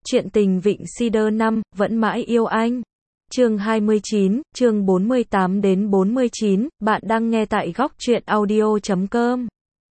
Chuyện tình Vịnh Cedar 5, vẫn mãi yêu anh. Chương 29, chương 48 đến 49, bạn đang nghe tại góc truyện audio.com.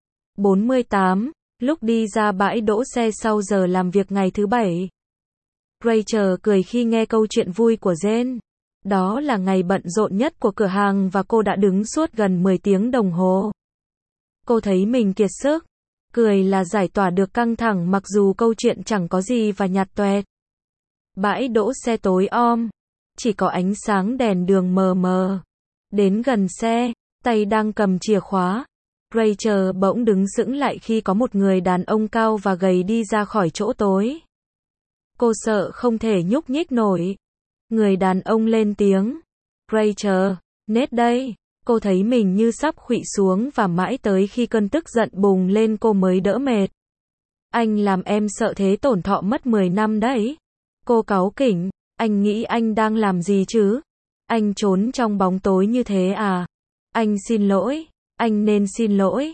48, lúc đi ra bãi đỗ xe sau giờ làm việc ngày thứ bảy. Rachel cười khi nghe câu chuyện vui của Jen. Đó là ngày bận rộn nhất của cửa hàng và cô đã đứng suốt gần 10 tiếng đồng hồ. Cô thấy mình kiệt sức. Cười là giải tỏa được căng thẳng mặc dù câu chuyện chẳng có gì và nhạt toẹt. Bãi đỗ xe tối om. Chỉ có ánh sáng đèn đường mờ mờ. Đến gần xe, tay đang cầm chìa khóa. Rachel bỗng đứng sững lại khi có một người đàn ông cao và gầy đi ra khỏi chỗ tối. Cô sợ không thể nhúc nhích nổi. Người đàn ông lên tiếng. Rachel, Nate đây. Cô thấy mình như sắp khuỵu xuống và mãi tới khi cơn tức giận bùng lên cô mới đỡ mệt. Anh làm em sợ thế tổn thọ mất 10 năm đấy. Cô cáu kỉnh, anh nghĩ anh đang làm gì chứ? Anh trốn trong bóng tối như thế à? Anh xin lỗi, anh nên xin lỗi.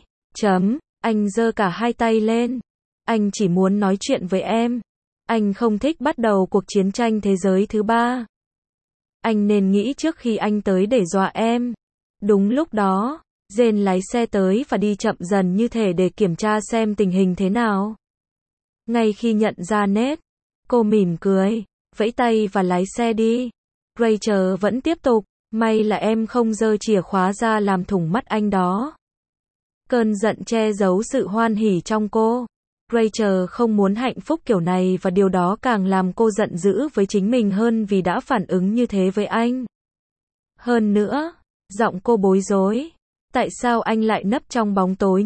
Anh giơ cả hai tay lên. Anh chỉ muốn nói chuyện với em. Anh không thích bắt đầu cuộc chiến tranh thế giới thứ ba. Anh nên nghĩ trước khi anh tới để dọa em. Đúng lúc đó, Jen lái xe tới và đi chậm dần như thể để kiểm tra xem tình hình thế nào. Ngay khi nhận ra Nate, cô mỉm cười, vẫy tay và lái xe đi. Rachel vẫn tiếp tục, may là em không giơ chìa khóa ra làm thủng mắt anh đó. Cơn giận che giấu sự hoan hỉ trong cô. Rachel không muốn hạnh phúc kiểu này và điều đó càng làm cô giận dữ với chính mình hơn vì đã phản ứng như thế với anh. Hơn nữa, giọng cô bối rối. Tại sao anh lại nấp trong bóng tối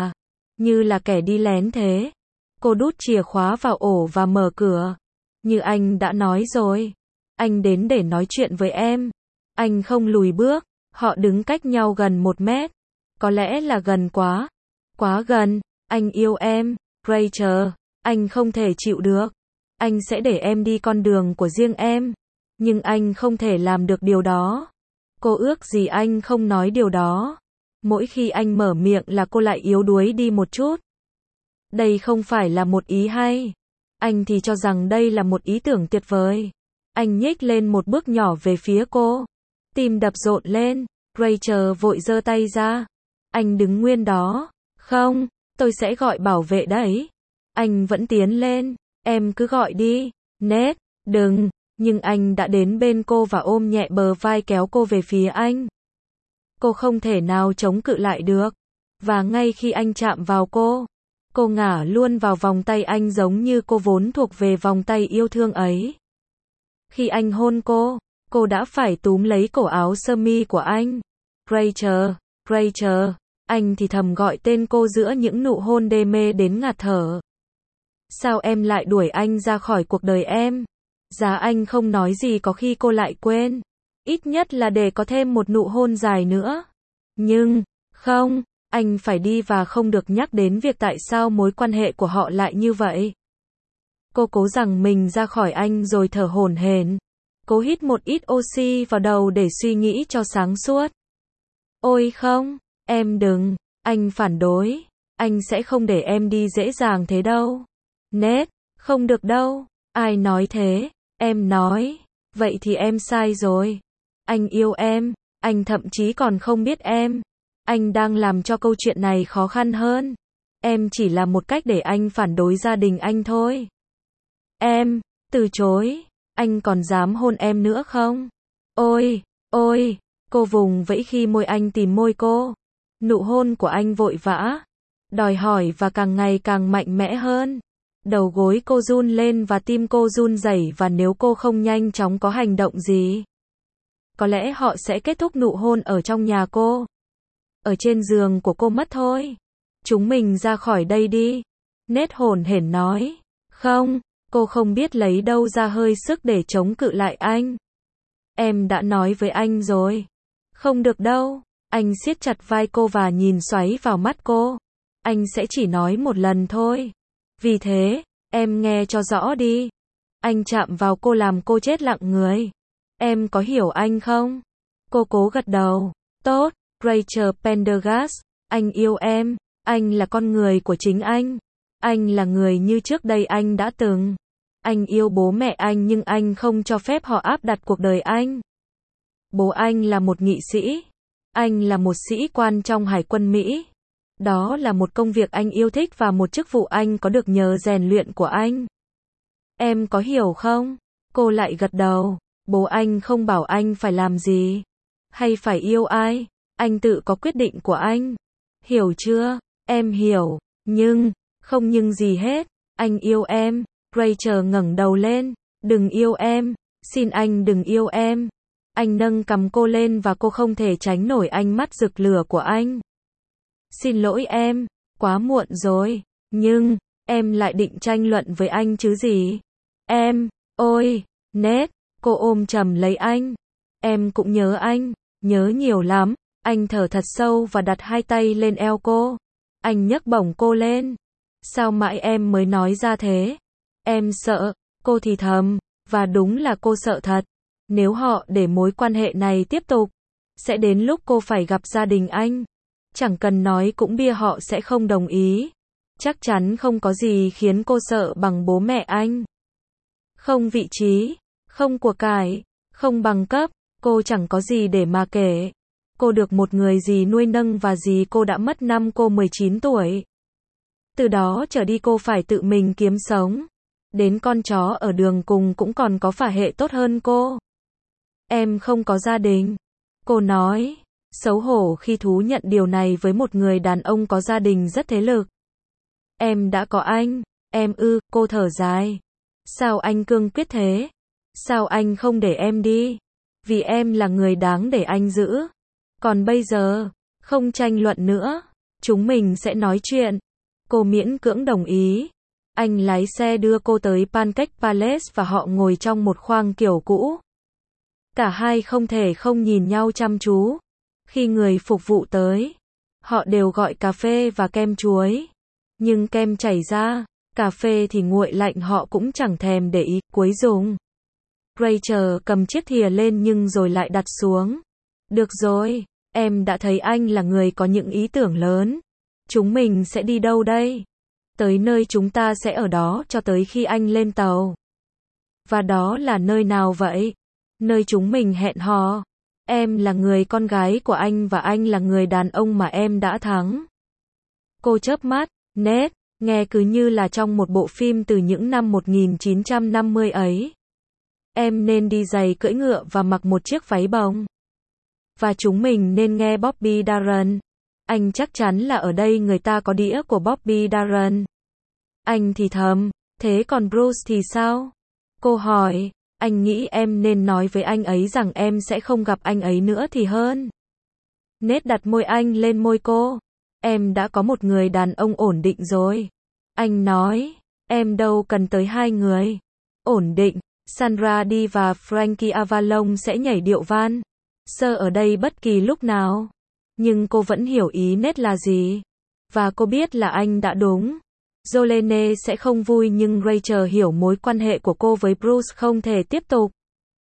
như là kẻ đi lén thế? Cô đút chìa khóa vào ổ và mở cửa. Như anh đã nói rồi. Anh đến để nói chuyện với em. Anh không lùi bước. Họ đứng cách nhau gần 1 mét. Có lẽ là gần quá. Quá gần. Anh yêu em, Rachel. Anh không thể chịu được. Anh sẽ để em đi con đường của riêng em. Nhưng anh không thể làm được điều đó. Cô ước gì anh không nói điều đó. Mỗi khi anh mở miệng là cô lại yếu đuối đi một chút. Đây không phải là một ý hay. Anh thì cho rằng đây là một ý tưởng tuyệt vời. Anh nhích lên một bước nhỏ về phía cô. Tim đập rộn lên. Rachel vội giơ tay ra. Anh đứng nguyên đó. Không, tôi sẽ gọi bảo vệ đấy. Anh vẫn tiến lên. Em cứ gọi đi. Nate, đừng. Nhưng anh đã đến bên cô và ôm nhẹ bờ vai kéo cô về phía anh. Cô không thể nào chống cự lại được. Và ngay khi anh chạm vào cô ngả luôn vào vòng tay anh giống như cô vốn thuộc về vòng tay yêu thương ấy. Khi anh hôn cô đã phải túm lấy cổ áo sơ mi của anh. Rachel, anh thì thầm gọi tên cô giữa những nụ hôn đê mê đến ngạt thở. Sao em lại đuổi anh ra khỏi cuộc đời em? Giá anh không nói gì có khi cô lại quên. Ít nhất là để có thêm một nụ hôn dài nữa. Nhưng, không, anh phải đi và không được nhắc đến việc tại sao mối quan hệ của họ lại như vậy. Cô cố giằng mình ra khỏi anh rồi thở hổn hển. Cố hít một ít oxy vào đầu để suy nghĩ cho sáng suốt. Ôi không, em đừng, anh phản đối. Anh sẽ không để em đi dễ dàng thế đâu. Nate, không được đâu. Ai nói thế? Em nói. Vậy thì em sai rồi. Anh yêu em. Anh thậm chí còn không biết em. Anh đang làm cho câu chuyện này khó khăn hơn. Em chỉ là một cách để anh phản đối gia đình anh thôi. Em, từ chối. Anh còn dám hôn em nữa không? Ôi, cô vùng vẫy khi môi anh tìm môi cô. Nụ hôn của anh vội vã, đòi hỏi và càng ngày càng mạnh mẽ hơn. Đầu gối cô run lên và tim cô run rẩy và nếu cô không nhanh chóng có hành động gì, có lẽ họ sẽ kết thúc nụ hôn ở trong nhà cô. Ở trên giường của cô mất thôi. Chúng mình ra khỏi đây đi. Nate hổn hển nói. Không, cô không biết lấy đâu ra hơi sức để chống cự lại anh. Em đã nói với anh rồi. Không được đâu. Anh siết chặt vai cô và nhìn xoáy vào mắt cô. Anh sẽ chỉ nói một lần thôi. Vì thế, em nghe cho rõ đi. Anh chạm vào cô làm cô chết lặng người. Em có hiểu anh không? Cô cố gật đầu. Tốt, Rachel Pendergast, anh yêu em. Anh là con người của chính anh. Anh là người như trước đây anh đã từng. Anh yêu bố mẹ anh nhưng anh không cho phép họ áp đặt cuộc đời anh. Bố anh là một nghị sĩ. Anh là một sĩ quan trong Hải quân Mỹ. Đó là một công việc anh yêu thích và một chức vụ anh có được nhờ rèn luyện của anh. Em có hiểu không? Cô lại gật đầu. Bố anh không bảo anh phải làm gì, hay phải yêu ai. Anh tự có quyết định của anh. Hiểu chưa? Em hiểu. Nhưng, không nhưng gì hết. Anh yêu em. Rachel ngẩng đầu lên. Đừng yêu em. Xin anh đừng yêu em. Anh nâng cằm cô lên và cô không thể tránh nổi ánh mắt rực lửa của anh. Xin lỗi em. Quá muộn rồi. Nhưng, em lại định tranh luận với anh chứ gì? Em, ôi, Ned. Cô ôm chầm lấy anh. Em cũng nhớ anh. Nhớ nhiều lắm. Anh thở thật sâu và đặt hai tay lên eo cô. Anh nhấc bổng cô lên. Sao mãi em mới nói ra thế? Em sợ. Cô thì thầm. Và đúng là cô sợ thật. Nếu họ để mối quan hệ này tiếp tục, sẽ đến lúc cô phải gặp gia đình anh. Chẳng cần nói cũng bia họ sẽ không đồng ý. Chắc chắn không có gì khiến cô sợ bằng bố mẹ anh. Không vị trí, không của cải, không bằng cấp, cô chẳng có gì để mà kể. Cô được một người dì nuôi nâng và dì cô đã mất năm cô 19 tuổi. Từ đó trở đi cô phải tự mình kiếm sống. Đến con chó ở đường cùng cũng còn có phả hệ tốt hơn cô. Em không có gia đình. Cô nói. Xấu hổ khi thú nhận điều này với một người đàn ông có gia đình rất thế lực. Em đã có anh. Em ư, cô thở dài. Sao anh cương quyết thế? Sao anh không để em đi? Vì em là người đáng để anh giữ. Còn bây giờ, không tranh luận nữa. Chúng mình sẽ nói chuyện. Cô miễn cưỡng đồng ý. Anh lái xe đưa cô tới Pancake Palace và họ ngồi trong một khoang kiểu cũ. Cả hai không thể không nhìn nhau chăm chú. Khi người phục vụ tới, họ đều gọi cà phê và kem chuối. Nhưng kem chảy ra, cà phê thì nguội lạnh họ cũng chẳng thèm để ý, cuối dùng. Rachel cầm chiếc thìa lên nhưng rồi lại đặt xuống. Được rồi, em đã thấy anh là người có những ý tưởng lớn. Chúng mình sẽ đi đâu đây? Tới nơi chúng ta sẽ ở đó cho tới khi anh lên tàu. Và đó là nơi nào vậy? Nơi chúng mình hẹn hò. Em là người con gái của anh và anh là người đàn ông mà em đã thắng. Cô chớp mắt. Ned, nghe cứ như là trong một bộ phim từ những năm 1950 ấy. Em nên đi giày cưỡi ngựa và mặc một chiếc váy bồng. Và chúng mình nên nghe Bobby Darin. Anh chắc chắn là ở đây người ta có đĩa của Bobby Darin. Anh thì thầm. Thế còn Bruce thì sao? Cô hỏi. Anh nghĩ em nên nói với anh ấy rằng em sẽ không gặp anh ấy nữa thì hơn. Ned đặt môi anh lên môi cô. Em đã có một người đàn ông ổn định rồi. Anh nói. Em đâu cần tới hai người. Ổn định. Sandra đi và Frankie Avalon sẽ nhảy điệu van. Sơ ở đây bất kỳ lúc nào. Nhưng cô vẫn hiểu ý Ned là gì. Và cô biết là anh đã đúng. Jolene sẽ không vui nhưng Rachel hiểu mối quan hệ của cô với Bruce không thể tiếp tục.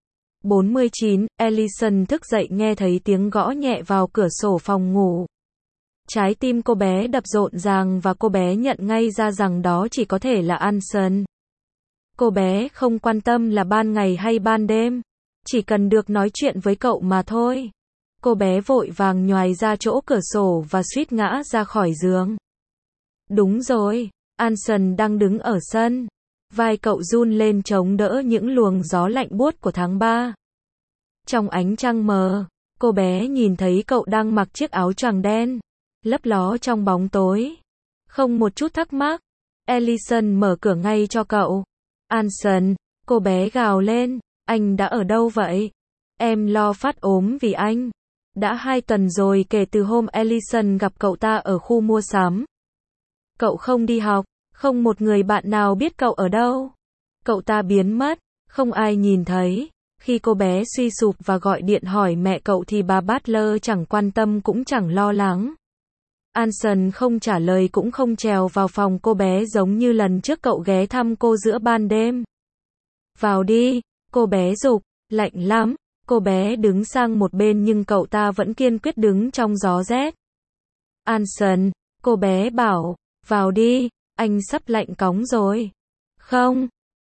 49, Ellison thức dậy nghe thấy tiếng gõ nhẹ vào cửa sổ phòng ngủ. Trái tim cô bé đập rộn ràng và cô bé nhận ngay ra rằng đó chỉ có thể là Anson. Cô bé không quan tâm là ban ngày hay ban đêm. Chỉ cần được nói chuyện với cậu mà thôi. Cô bé vội vàng nhoài ra chỗ cửa sổ và suýt ngã ra khỏi giường. Đúng rồi. Anson đang đứng ở sân. Vai cậu run lên chống đỡ những luồng gió lạnh buốt của tháng 3. Trong ánh trăng mờ, cô bé nhìn thấy cậu đang mặc chiếc áo choàng đen, lấp ló trong bóng tối. Không một chút thắc mắc, Ellison mở cửa ngay cho cậu. Anson, cô bé gào lên, anh đã ở đâu vậy? Em lo phát ốm vì anh. Đã 2 tuần rồi kể từ hôm Ellison gặp cậu ta ở khu mua sắm. Cậu không đi học, không một người bạn nào biết cậu ở đâu. Cậu ta biến mất, không ai nhìn thấy. Khi cô bé suy sụp và gọi điện hỏi mẹ cậu thì bà Butler chẳng quan tâm cũng chẳng lo lắng. Anson không trả lời cũng không trèo vào phòng cô bé giống như lần trước cậu ghé thăm cô giữa ban đêm. Vào đi, cô bé giục, lạnh lắm. Cô bé đứng sang một bên nhưng cậu ta vẫn kiên quyết đứng trong gió rét. Anson, cô bé bảo, vào đi, anh sắp lạnh cóng rồi. Không,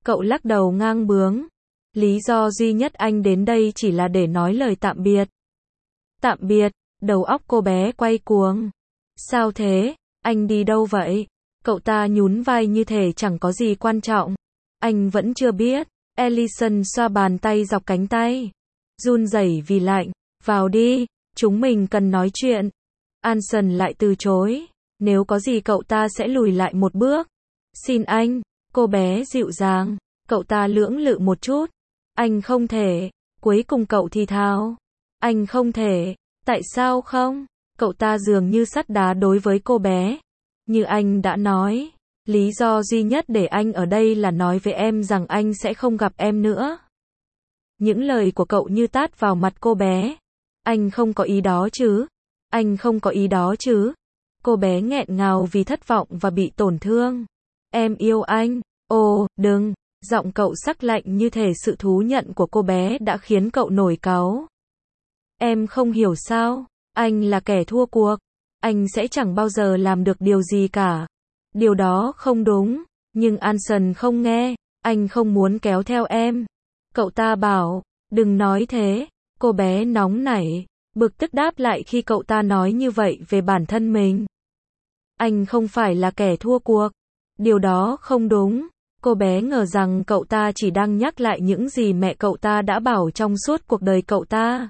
Cậu lắc đầu ngang bướng. Lý do duy nhất anh đến đây chỉ là để nói lời tạm biệt. Tạm biệt, đầu óc cô bé quay cuồng. Sao thế, anh đi đâu vậy? Cậu ta nhún vai như thể chẳng có gì quan trọng. Anh vẫn chưa biết. Ellison xoa bàn tay dọc cánh tay. Run rẩy vì lạnh. Vào đi, chúng mình cần nói chuyện. Anson lại từ chối. Nếu có gì cậu ta sẽ lùi lại một bước. Xin anh, cô bé dịu dàng. Cậu ta lưỡng lự một chút. Anh không thể. Cuối cùng cậu thì thào. Anh không thể. Tại sao không? Cậu ta dường như sắt đá đối với cô bé. Như anh đã nói, lý do duy nhất để anh ở đây là nói với em rằng anh sẽ không gặp em nữa. Những lời của cậu như tát vào mặt cô bé. Anh không có ý đó chứ? Anh không có ý đó chứ? Cô bé nghẹn ngào vì thất vọng và bị tổn thương. Em yêu anh. Ồ, đừng. Giọng cậu sắc lạnh như thể sự thú nhận của cô bé đã khiến cậu nổi cáu. Em không hiểu sao? Anh là kẻ thua cuộc. Anh sẽ chẳng bao giờ làm được điều gì cả. Điều đó không đúng. Nhưng Anson không nghe. Anh không muốn kéo theo em. Cậu ta bảo, đừng nói thế. Cô bé nóng nảy, bực tức đáp lại khi cậu ta nói như vậy về bản thân mình. Anh không phải là kẻ thua cuộc. Điều đó không đúng. Cô bé ngờ rằng cậu ta chỉ đang nhắc lại những gì mẹ cậu ta đã bảo trong suốt cuộc đời cậu ta.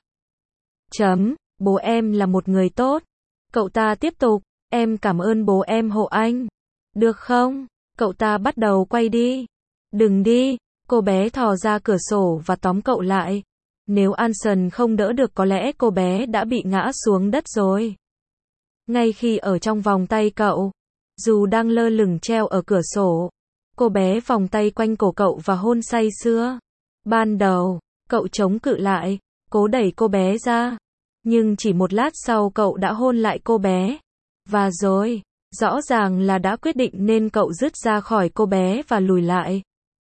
Bố em là một người tốt. Cậu ta tiếp tục, em cảm ơn bố em hộ anh. Được không? Cậu ta bắt đầu quay đi. Đừng đi. Cô bé thò ra cửa sổ và tóm cậu lại. Nếu Anson không đỡ được có lẽ cô bé đã bị ngã xuống đất rồi. Ngay khi ở trong vòng tay cậu, dù đang lơ lửng treo ở cửa sổ, cô bé vòng tay quanh cổ cậu và hôn say sưa. Ban đầu, cậu chống cự lại, cố đẩy cô bé ra. Nhưng chỉ một lát sau cậu đã hôn lại cô bé. Và rồi, rõ ràng là đã quyết định nên cậu dứt ra khỏi cô bé và lùi lại.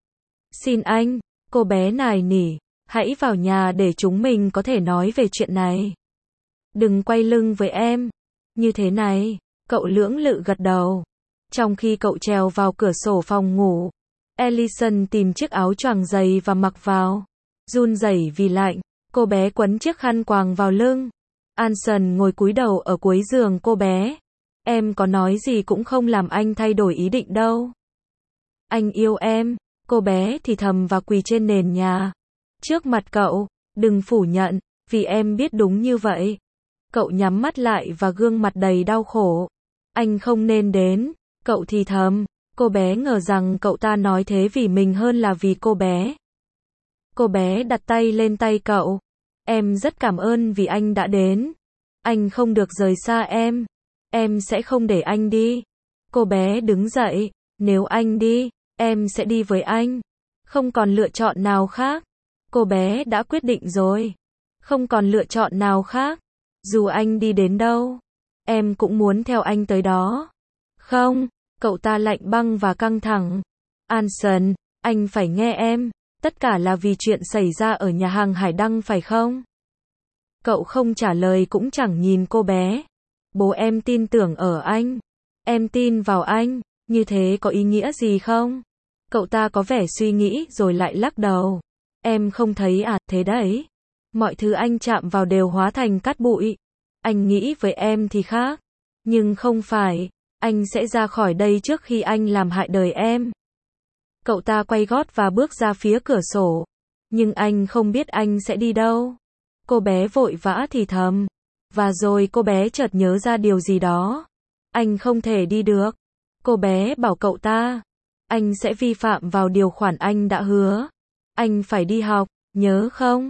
Xin anh, cô bé nài nỉ, hãy vào nhà để chúng mình có thể nói về chuyện này. Đừng quay lưng với em. Như thế này, cậu lưỡng lự gật đầu. Trong khi cậu trèo vào cửa sổ phòng ngủ, Ellison tìm chiếc áo choàng dày và mặc vào. Run rẩy vì lạnh, cô bé quấn chiếc khăn quàng vào lưng. Anson ngồi cúi đầu ở cuối giường cô bé. Em có nói gì cũng không làm anh thay đổi ý định đâu. Anh yêu em, cô bé thì thầm và quỳ trên nền nhà. Trước mặt cậu, đừng phủ nhận, vì em biết đúng như vậy. Cậu nhắm mắt lại và gương mặt đầy đau khổ. Anh không nên đến, cậu thì thầm. Cô bé ngờ rằng cậu ta nói thế vì mình hơn là vì cô bé. Cô bé đặt tay lên tay cậu. Em rất cảm ơn vì anh đã đến. Anh không được rời xa em. Em sẽ không để anh đi. Cô bé đứng dậy. Nếu anh đi, em sẽ đi với anh. Không còn lựa chọn nào khác. Cô bé đã quyết định rồi. Không còn lựa chọn nào khác. Dù anh đi đến đâu, em cũng muốn theo anh tới đó. Không, cậu ta lạnh băng và căng thẳng. Anson, anh phải nghe em. Tất cả là vì chuyện xảy ra ở nhà hàng Hải Đăng phải không? Cậu không trả lời cũng chẳng nhìn cô bé. Bố em tin tưởng ở anh. Em tin vào anh. Như thế có ý nghĩa gì không? Cậu ta có vẻ suy nghĩ rồi lại lắc đầu. Em không thấy à, thế đấy. Mọi thứ anh chạm vào đều hóa thành cát bụi. Anh nghĩ với em thì khác. Nhưng không phải. Anh sẽ ra khỏi đây trước khi anh làm hại đời em. Cậu ta quay gót và bước ra phía cửa sổ. Nhưng anh không biết anh sẽ đi đâu. Cô bé vội vã thì thầm. Và rồi cô bé chợt nhớ ra điều gì đó. Anh không thể đi được. Cô bé bảo cậu ta. Anh sẽ vi phạm vào điều khoản anh đã hứa. Anh phải đi học, nhớ không?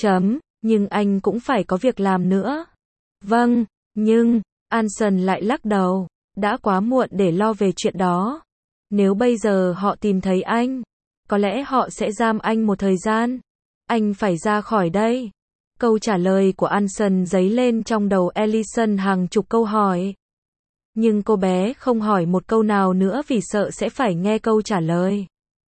Nhưng anh cũng phải có việc làm nữa. Vâng, nhưng, Anson lại lắc đầu. Đã quá muộn để lo về chuyện đó. Nếu bây giờ họ tìm thấy anh, có lẽ họ sẽ giam anh một thời gian. Anh phải ra khỏi đây. Câu trả lời của Anson dấy lên trong đầu Ellison hàng chục câu hỏi. Nhưng cô bé không hỏi một câu nào nữa vì sợ sẽ phải nghe câu trả lời.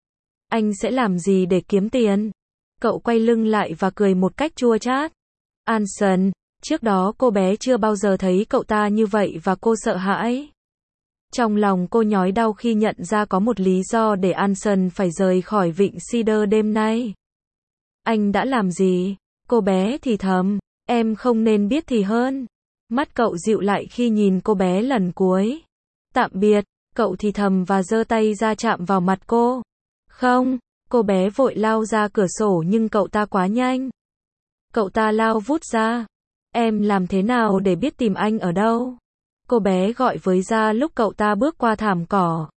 Anh sẽ làm gì để kiếm tiền? Cậu quay lưng lại và cười một cách chua chát. Anson, trước đó cô bé chưa bao giờ thấy cậu ta như vậy và cô sợ hãi. Trong lòng cô nhói đau khi nhận ra có một lý do để Anson phải rời khỏi Vịnh Cedar đêm nay. Anh đã làm gì? Cô bé thì thầm, em không nên biết thì hơn. Mắt cậu dịu lại khi nhìn cô bé lần cuối. Tạm biệt, cậu thì thầm và giơ tay ra chạm vào mặt cô. Không, cô bé vội lao ra cửa sổ nhưng cậu ta quá nhanh. Cậu ta lao vút ra. Em làm thế nào để biết tìm anh ở đâu? Cô bé gọi với ra lúc cậu ta bước qua thảm cỏ.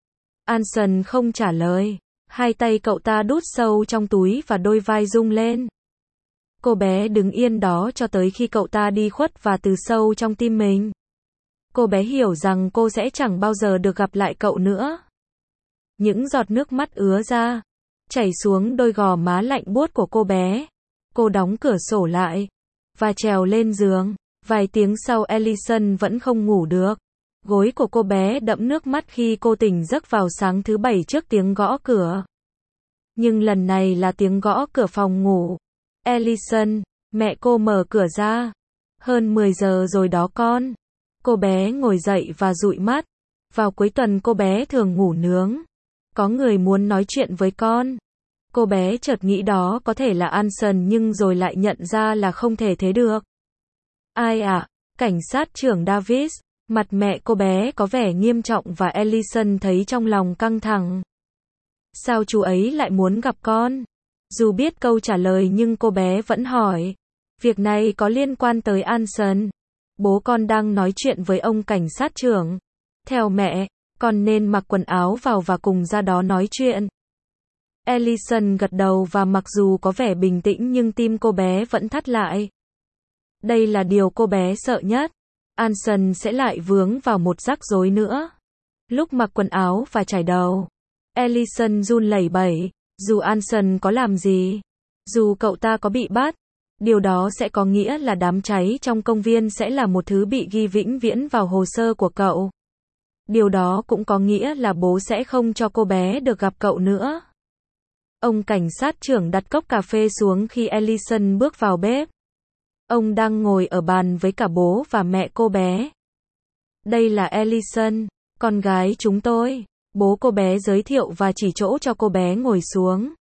Anson không trả lời. Hai tay cậu ta đút sâu trong túi và đôi vai rung lên. Cô bé đứng yên đó cho tới khi cậu ta đi khuất và từ sâu trong tim mình. Cô bé hiểu rằng cô sẽ chẳng bao giờ được gặp lại cậu nữa. Những giọt nước mắt ứa ra, chảy xuống đôi gò má lạnh buốt của cô bé. Cô đóng cửa sổ lại và trèo lên giường. Vài tiếng sau Ellison vẫn không ngủ được. Gối của cô bé đẫm nước mắt khi cô tỉnh giấc vào sáng thứ Bảy trước tiếng gõ cửa. Nhưng lần này là tiếng gõ cửa phòng ngủ. Ellison, mẹ cô mở cửa ra. Hơn 10 giờ rồi đó con. Cô bé ngồi dậy và dụi mắt. Vào cuối tuần cô bé thường ngủ nướng. Có người muốn nói chuyện với con. Cô bé chợt nghĩ đó có thể là Anson nhưng rồi lại nhận ra là không thể thế được. Ai ạ? Cảnh sát trưởng Davis. Mặt mẹ cô bé có vẻ nghiêm trọng và Ellison thấy trong lòng căng thẳng. Sao chú ấy lại muốn gặp con? Dù biết câu trả lời nhưng cô bé vẫn hỏi. Việc này có liên quan tới Anson. Bố con đang nói chuyện với ông cảnh sát trưởng. Theo mẹ, con nên mặc quần áo vào và cùng ra đó nói chuyện. Ellison gật đầu và mặc dù có vẻ bình tĩnh nhưng tim cô bé vẫn thắt lại. Đây là điều cô bé sợ nhất. Anson sẽ lại vướng vào một rắc rối nữa. Lúc mặc quần áo và chải đầu, Ellison run lẩy bẩy. Dù Anson có làm gì, dù cậu ta có bị bắt, điều đó sẽ có nghĩa là đám cháy trong công viên sẽ là một thứ bị ghi vĩnh viễn vào hồ sơ của cậu. Điều đó cũng có nghĩa là bố sẽ không cho cô bé được gặp cậu nữa. Ông cảnh sát trưởng đặt cốc cà phê xuống khi Ellison bước vào bếp. Ông đang ngồi ở bàn với cả bố và mẹ cô bé. Đây là Ellison, con gái chúng tôi. Bố cô bé giới thiệu và chỉ chỗ cho cô bé ngồi xuống.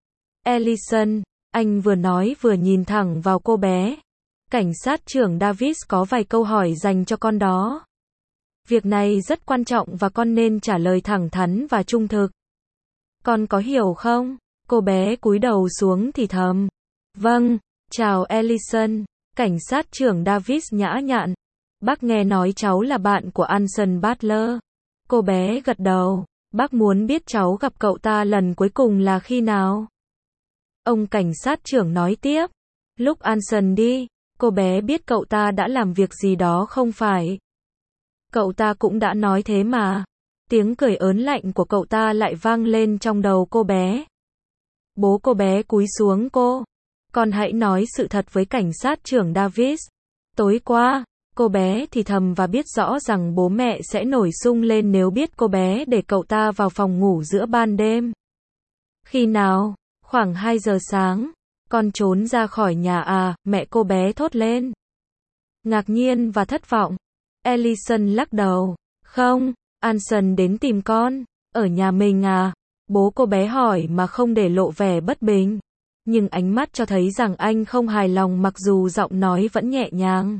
Ellison, anh vừa nói vừa nhìn thẳng vào cô bé. Cảnh sát trưởng Davis có vài câu hỏi dành cho con đó. Việc này rất quan trọng và con nên trả lời thẳng thắn và trung thực. Con có hiểu không? Cô bé cúi đầu xuống thì thầm. Vâng, chào Ellison. Cảnh sát trưởng Davis nhã nhặn. Bác nghe nói cháu là bạn của Anson Butler. Cô bé gật đầu. Bác muốn biết cháu gặp cậu ta lần cuối cùng là khi nào? Ông cảnh sát trưởng nói tiếp. Lúc Anson đi, cô bé biết cậu ta đã làm việc gì đó không phải? Cậu ta cũng đã nói thế mà. Tiếng cười ớn lạnh của cậu ta lại vang lên trong đầu cô bé. Bố cô bé cúi xuống cô. Con hãy nói sự thật với cảnh sát trưởng Davis. Tối qua, cô bé thì thầm và biết rõ rằng bố mẹ sẽ nổi sung lên nếu biết cô bé để cậu ta vào phòng ngủ giữa ban đêm. Khi nào? Khoảng 2 giờ sáng. Con trốn ra khỏi nhà à? Mẹ cô bé thốt lên. Ngạc nhiên và thất vọng. Ellison lắc đầu. Không, Anson đến tìm con. Ở nhà mình à? Bố cô bé hỏi mà không để lộ vẻ bất bình. Nhưng ánh mắt cho thấy rằng anh không hài lòng mặc dù giọng nói vẫn nhẹ nhàng.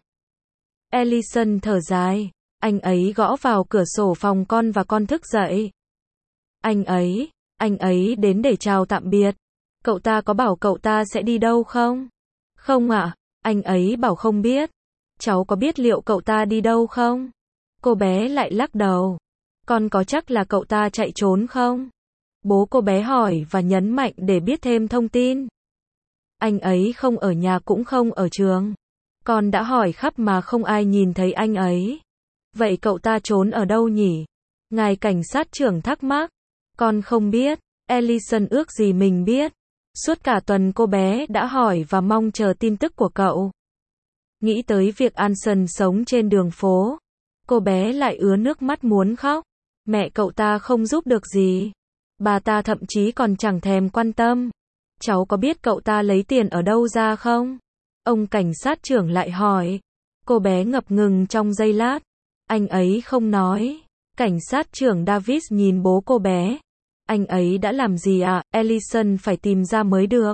Ellison thở dài. Anh ấy gõ vào cửa sổ phòng con và con thức dậy. Anh ấy đến để chào tạm biệt. Cậu ta có bảo cậu ta sẽ đi đâu không? Không ạ, anh ấy bảo không biết. Cháu có biết liệu cậu ta đi đâu không? Cô bé lại lắc đầu. Con có chắc là cậu ta chạy trốn không? Bố cô bé hỏi và nhấn mạnh để biết thêm thông tin. Anh ấy không ở nhà cũng không ở trường. Con đã hỏi khắp mà không ai nhìn thấy anh ấy. Vậy cậu ta trốn ở đâu nhỉ? Ngài cảnh sát trưởng thắc mắc. Con không biết. Ellison ước gì mình biết. Suốt cả tuần cô bé đã hỏi và mong chờ tin tức của cậu. Nghĩ tới việc Anson sống trên đường phố. Cô bé lại ứa nước mắt muốn khóc. Mẹ cậu ta không giúp được gì. Bà ta thậm chí còn chẳng thèm quan tâm. Cháu có biết cậu ta lấy tiền ở đâu ra không? Ông cảnh sát trưởng lại hỏi. Cô bé ngập ngừng trong giây lát. Anh ấy không nói. Cảnh sát trưởng Davis nhìn bố cô bé. Anh ấy đã làm gì ạ? Ellison phải tìm ra mới được.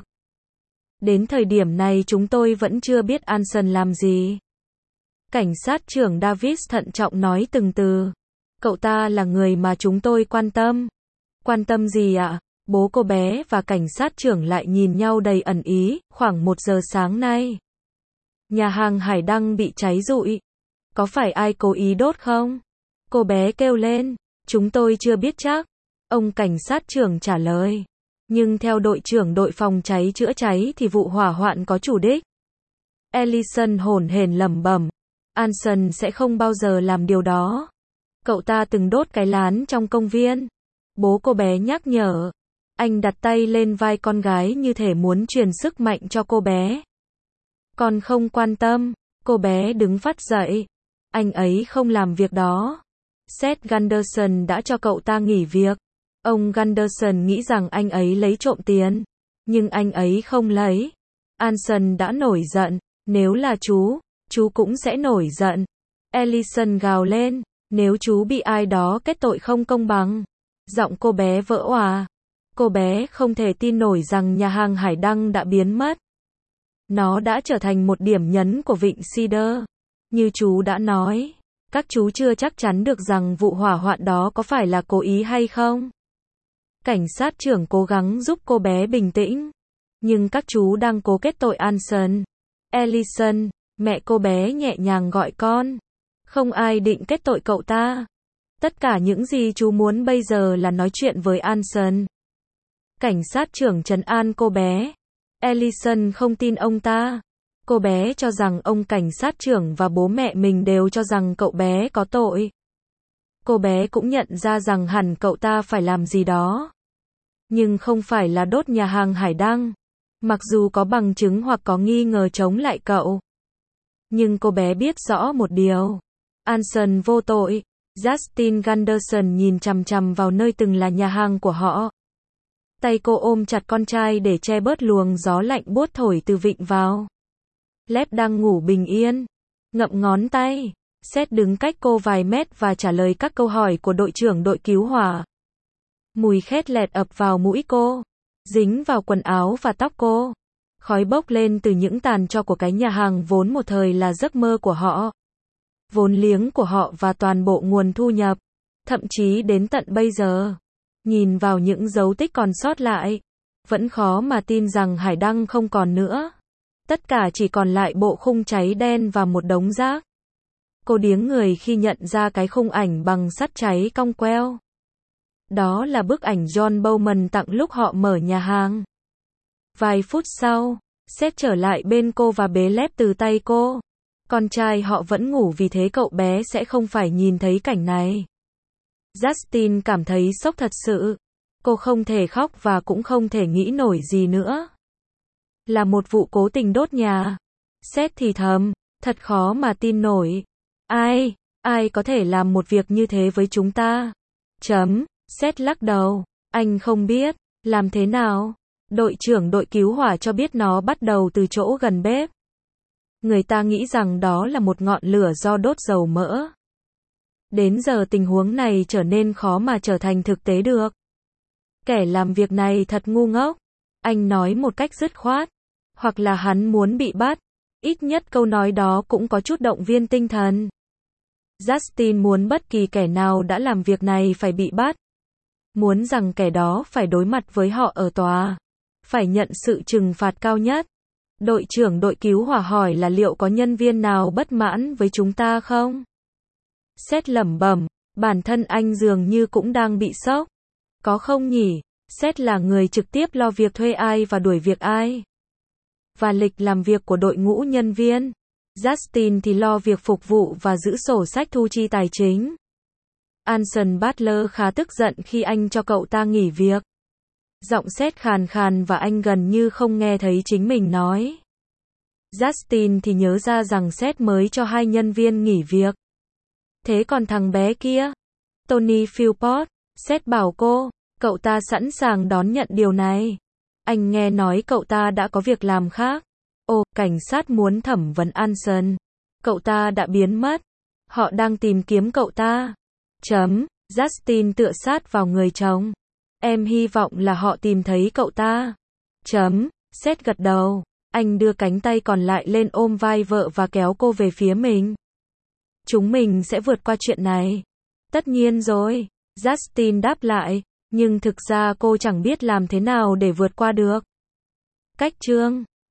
Đến thời điểm này chúng tôi vẫn chưa biết Anson làm gì. Cảnh sát trưởng Davis thận trọng nói từng từ. Cậu ta là người mà chúng tôi quan tâm. Quan tâm gì ạ? Bố cô bé và cảnh sát trưởng lại nhìn nhau đầy ẩn ý. Khoảng 1 giờ sáng nay, nhà hàng Hải Đăng bị cháy rụi. Có phải ai cố ý đốt không? Cô bé kêu lên. Chúng tôi chưa biết chắc. Ông cảnh sát trưởng trả lời. Nhưng theo đội trưởng đội phòng cháy chữa cháy thì vụ hỏa hoạn có chủ đích. Ellison hổn hển lẩm bẩm. Anson sẽ không bao giờ làm điều đó. Cậu ta từng đốt cái lán trong công viên. Bố cô bé nhắc nhở. Anh đặt tay lên vai con gái như thể muốn truyền sức mạnh cho cô bé. Con không quan tâm. Cô bé đứng phắt dậy. Anh ấy không làm việc đó. Seth Gunderson đã cho cậu ta nghỉ việc. Ông Gunderson nghĩ rằng anh ấy lấy trộm tiền. Nhưng anh ấy không lấy. Anson đã nổi giận. Nếu là chú cũng sẽ nổi giận. Ellison gào lên. Nếu chú bị ai đó kết tội không công bằng. Giọng cô bé vỡ òa. Cô bé không thể tin nổi rằng nhà hàng Hải Đăng đã biến mất. Nó đã trở thành một điểm nhấn của vịnh Cedar. Như chú đã nói, các chú chưa chắc chắn được rằng vụ hỏa hoạn đó có phải là cố ý hay không. Cảnh sát trưởng cố gắng giúp cô bé bình tĩnh. Nhưng các chú đang cố kết tội Anson. Ellison, mẹ cô bé nhẹ nhàng gọi con. Không ai định kết tội cậu ta. Tất cả những gì chú muốn bây giờ là nói chuyện với Anson. Cảnh sát trưởng trấn an cô bé. Ellison không tin ông ta. Cô bé cho rằng ông cảnh sát trưởng và bố mẹ mình đều cho rằng cậu bé có tội. Cô bé cũng nhận ra rằng hẳn cậu ta phải làm gì đó. Nhưng không phải là đốt nhà hàng Hải Đăng. Mặc dù có bằng chứng hoặc có nghi ngờ chống lại cậu. Nhưng cô bé biết rõ một điều. Anson vô tội. Justin Gunderson nhìn chằm chằm vào nơi từng là nhà hàng của họ. Tay cô ôm chặt con trai để che bớt luồng gió lạnh buốt thổi từ vịnh vào. Lép đang ngủ bình yên. Ngậm ngón tay. Seth đứng cách cô vài mét và trả lời các câu hỏi của đội trưởng đội cứu hỏa. Mùi khét lẹt ập vào mũi cô. Dính vào quần áo và tóc cô. Khói bốc lên từ những tàn tro của cái nhà hàng vốn một thời là giấc mơ của họ. Vốn liếng của họ và toàn bộ nguồn thu nhập. Thậm chí đến tận bây giờ. Nhìn vào những dấu tích còn sót lại. Vẫn khó mà tin rằng Hải Đăng không còn nữa. Tất cả chỉ còn lại bộ khung cháy đen và một đống rác. Cô điếng người khi nhận ra cái khung ảnh bằng sắt cháy cong queo. Đó là bức ảnh John Bowman tặng lúc họ mở nhà hàng. Vài phút sau, Seth trở lại bên cô và bế Lép từ tay cô. Con trai họ vẫn ngủ vì thế cậu bé sẽ không phải nhìn thấy cảnh này. Justin cảm thấy sốc thật sự. Cô không thể khóc và cũng không thể nghĩ nổi gì nữa. Là một vụ cố tình đốt nhà. Seth thì thầm, thật khó mà tin nổi. Ai có thể làm một việc như thế với chúng ta? Seth lắc đầu, anh không biết, làm thế nào? Đội trưởng đội cứu hỏa cho biết nó bắt đầu từ chỗ gần bếp. Người ta nghĩ rằng đó là một ngọn lửa do đốt dầu mỡ. Đến giờ tình huống này trở nên khó mà trở thành thực tế được. Kẻ làm việc này thật ngu ngốc. Anh nói một cách dứt khoát. Hoặc là hắn muốn bị bắt. Ít nhất câu nói đó cũng có chút động viên tinh thần. Justin muốn bất kỳ kẻ nào đã làm việc này phải bị bắt. Muốn rằng kẻ đó phải đối mặt với họ ở tòa. Phải nhận sự trừng phạt cao nhất. Đội trưởng đội cứu hỏa hỏi là liệu có nhân viên nào bất mãn với chúng ta không? Seth lẩm bẩm, bản thân anh dường như cũng đang bị sốc. Có không nhỉ? Seth là người trực tiếp lo việc thuê ai và đuổi việc ai. Và lịch làm việc của đội ngũ nhân viên. Justin thì lo việc phục vụ và giữ sổ sách thu chi tài chính. Anson Butler khá tức giận khi anh cho cậu ta nghỉ việc. Giọng Seth khàn khàn và anh gần như không nghe thấy chính mình nói. Justin thì nhớ ra rằng Seth mới cho 2 nhân viên nghỉ việc. Thế còn thằng bé kia? Tony Philpott, Seth bảo cô, cậu ta sẵn sàng đón nhận điều này. Anh nghe nói cậu ta đã có việc làm khác. Ồ, cảnh sát muốn thẩm vấn Anson. Cậu ta đã biến mất. Họ đang tìm kiếm cậu ta. Justin tựa sát vào người chồng. Em hy vọng là họ tìm thấy cậu ta. Seth gật đầu. Anh đưa cánh tay còn lại lên ôm vai vợ và kéo cô về phía mình. Chúng mình sẽ vượt qua chuyện này. Tất nhiên rồi. Justin đáp lại. Nhưng thực ra cô chẳng biết làm thế nào để vượt qua được. Cách chương